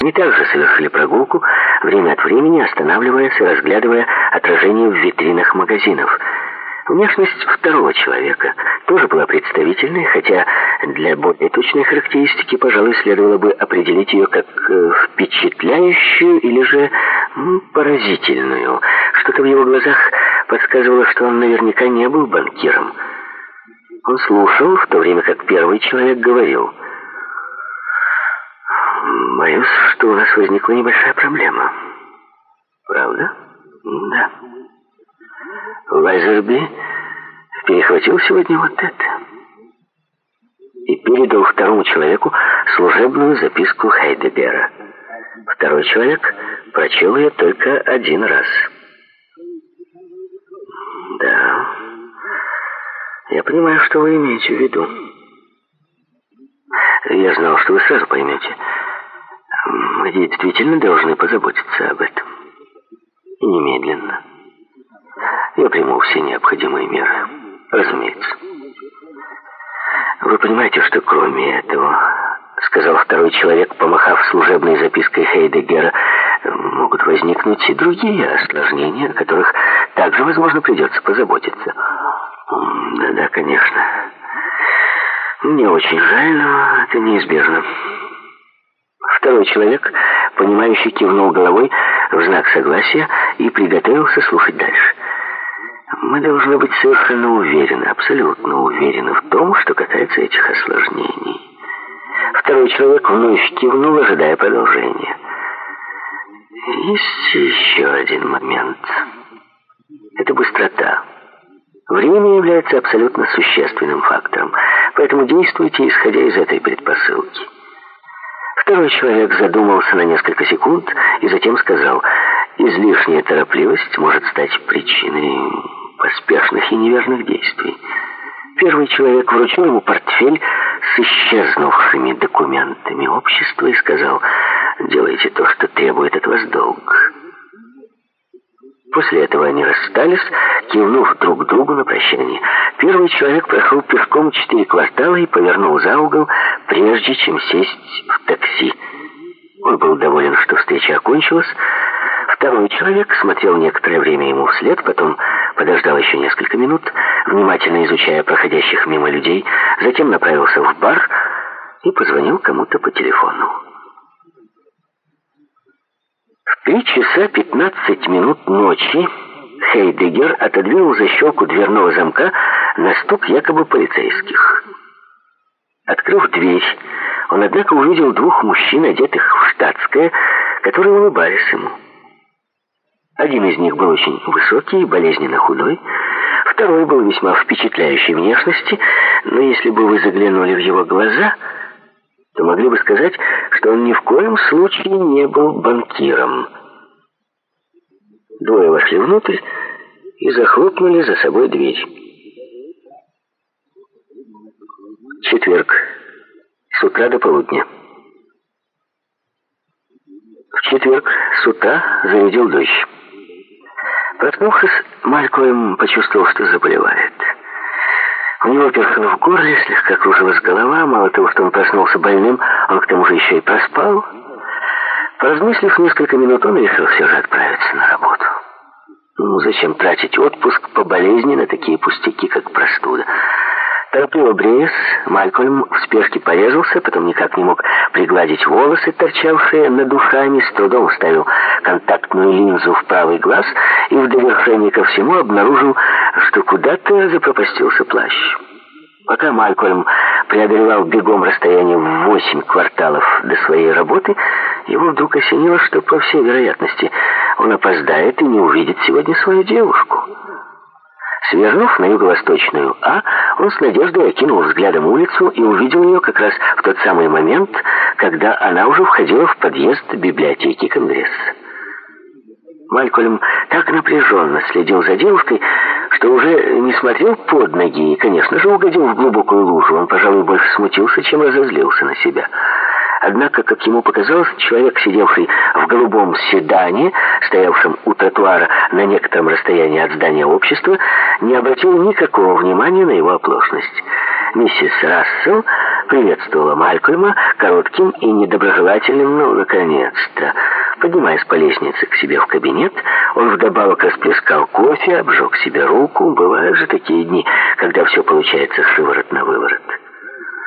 Они также совершили прогулку, время от времени останавливаясь и разглядывая отражение в витринах магазинов. Внешность второго человека тоже была представительной, хотя для более точной характеристики, пожалуй, следовало бы определить ее как впечатляющую или же поразительную. Что-то в его глазах подсказывало, что он наверняка не был банкиром. Он слушал, в то время как первый человек говорил: «Боюсь, что у нас возникла небольшая проблема». «Правда?» «Да. Лазерби перехватил сегодня вот это» и передал второму человеку служебную записку Хайдеггера. Второй человек прочел ее только один раз. «Да, я понимаю, что вы имеете в виду. Я знал, что вы сразу поймете. Мы действительно должны позаботиться об этом. И немедленно. Я приму все необходимые меры, разумеется. Вы понимаете, что кроме этого, — сказал второй человек, помахав служебной запиской Хайдеггера, — могут возникнуть и другие осложнения, о которых также, возможно, придется позаботиться». «Да, конечно. Мне очень жаль, но это неизбежно». Второй человек, понимающий, кивнул головой в знак согласия и приготовился слушать дальше. «Мы должны быть совершенно уверены, абсолютно уверены в том, что касается этих осложнений». Второй человек вновь кивнул, ожидая продолжения. «Есть еще один момент. Это быстрота. Время является абсолютно существенным фактором, поэтому действуйте, исходя из этой предпосылки». Второй человек задумался на несколько секунд и затем сказал: «Излишняя торопливость может стать причиной поспешных и неверных действий». Первый человек вручил ему портфель с исчезнувшими документами общества и сказал: «Делайте то, что требует от вас долг». После этого они расстались, кивнув друг другу на прощание. Первый человек прошел пешком 4 квартала и повернул за угол, прежде чем сесть в такси. Он был доволен, что встреча окончилась. Второй человек смотрел некоторое время ему вслед, потом подождал еще несколько минут, внимательно изучая проходящих мимо людей, затем направился в бар и позвонил кому-то по телефону. В 3 часа 15 минут ночи Хайдеггер отодвинул защелку дверного замка на стук якобы полицейских. Открыв дверь, он, однако, увидел 2 мужчин, одетых в штатское, которые улыбались ему. Один из них был очень высокий и болезненно худой, второй был весьма впечатляющей внешности, но если бы вы заглянули в его глаза, то могли бы сказать, что он ни в коем случае не был банкиром. 2 вошли внутрь и захлопнули за собой дверь. Четверг. С утра до полудня. В четверг с утра зарядил дождь. Проснувшись, Малькольм почувствовал, что заболевает. У него перхало в горле, слегка кружилась голова. Мало того, что он проснулся больным, он к тому же еще и проспал. Поразмыслив несколько минут, он решил все же отправиться на работу. Зачем тратить отпуск по болезни на такие пустяки, как простуда? Торопливо бреясь, Малькольм в спешке порезался, потом никак не мог пригладить волосы, торчавшие над ушами, с трудом вставил контактную линзу в правый глаз и в довершение ко всему обнаружил, что куда-то запропастился плащ. Пока Малькольм преодолевал бегом расстояние в 8 кварталов до своей работы, его вдруг осенило, что, по всей вероятности, он опоздает и не увидит сегодня свою девушку. Свернув на юго-восточную А, он с надеждой окинул взглядом улицу и увидел ее как раз в тот самый момент, когда она уже входила в подъезд библиотеки Конгресса. Малькольм так напряженно следил за девушкой, что уже не смотрел под ноги и, конечно же, угодил в глубокую лужу. Он, пожалуй, больше смутился, чем разозлился на себя. Однако, как ему показалось, человек, сидевший в голубом седане, стоявшем у тротуара на некотором расстоянии от здания общества, не обратил никакого внимания на его оплошность. Миссис Рассел приветствовала Малькольма коротким и недоброжелательным «ну, наконец-то». Поднимаясь по лестнице к себе в кабинет, он вдобавок расплескал кофе, обжег себе руку. Бывают же такие дни, когда все получается шиворот на выворот.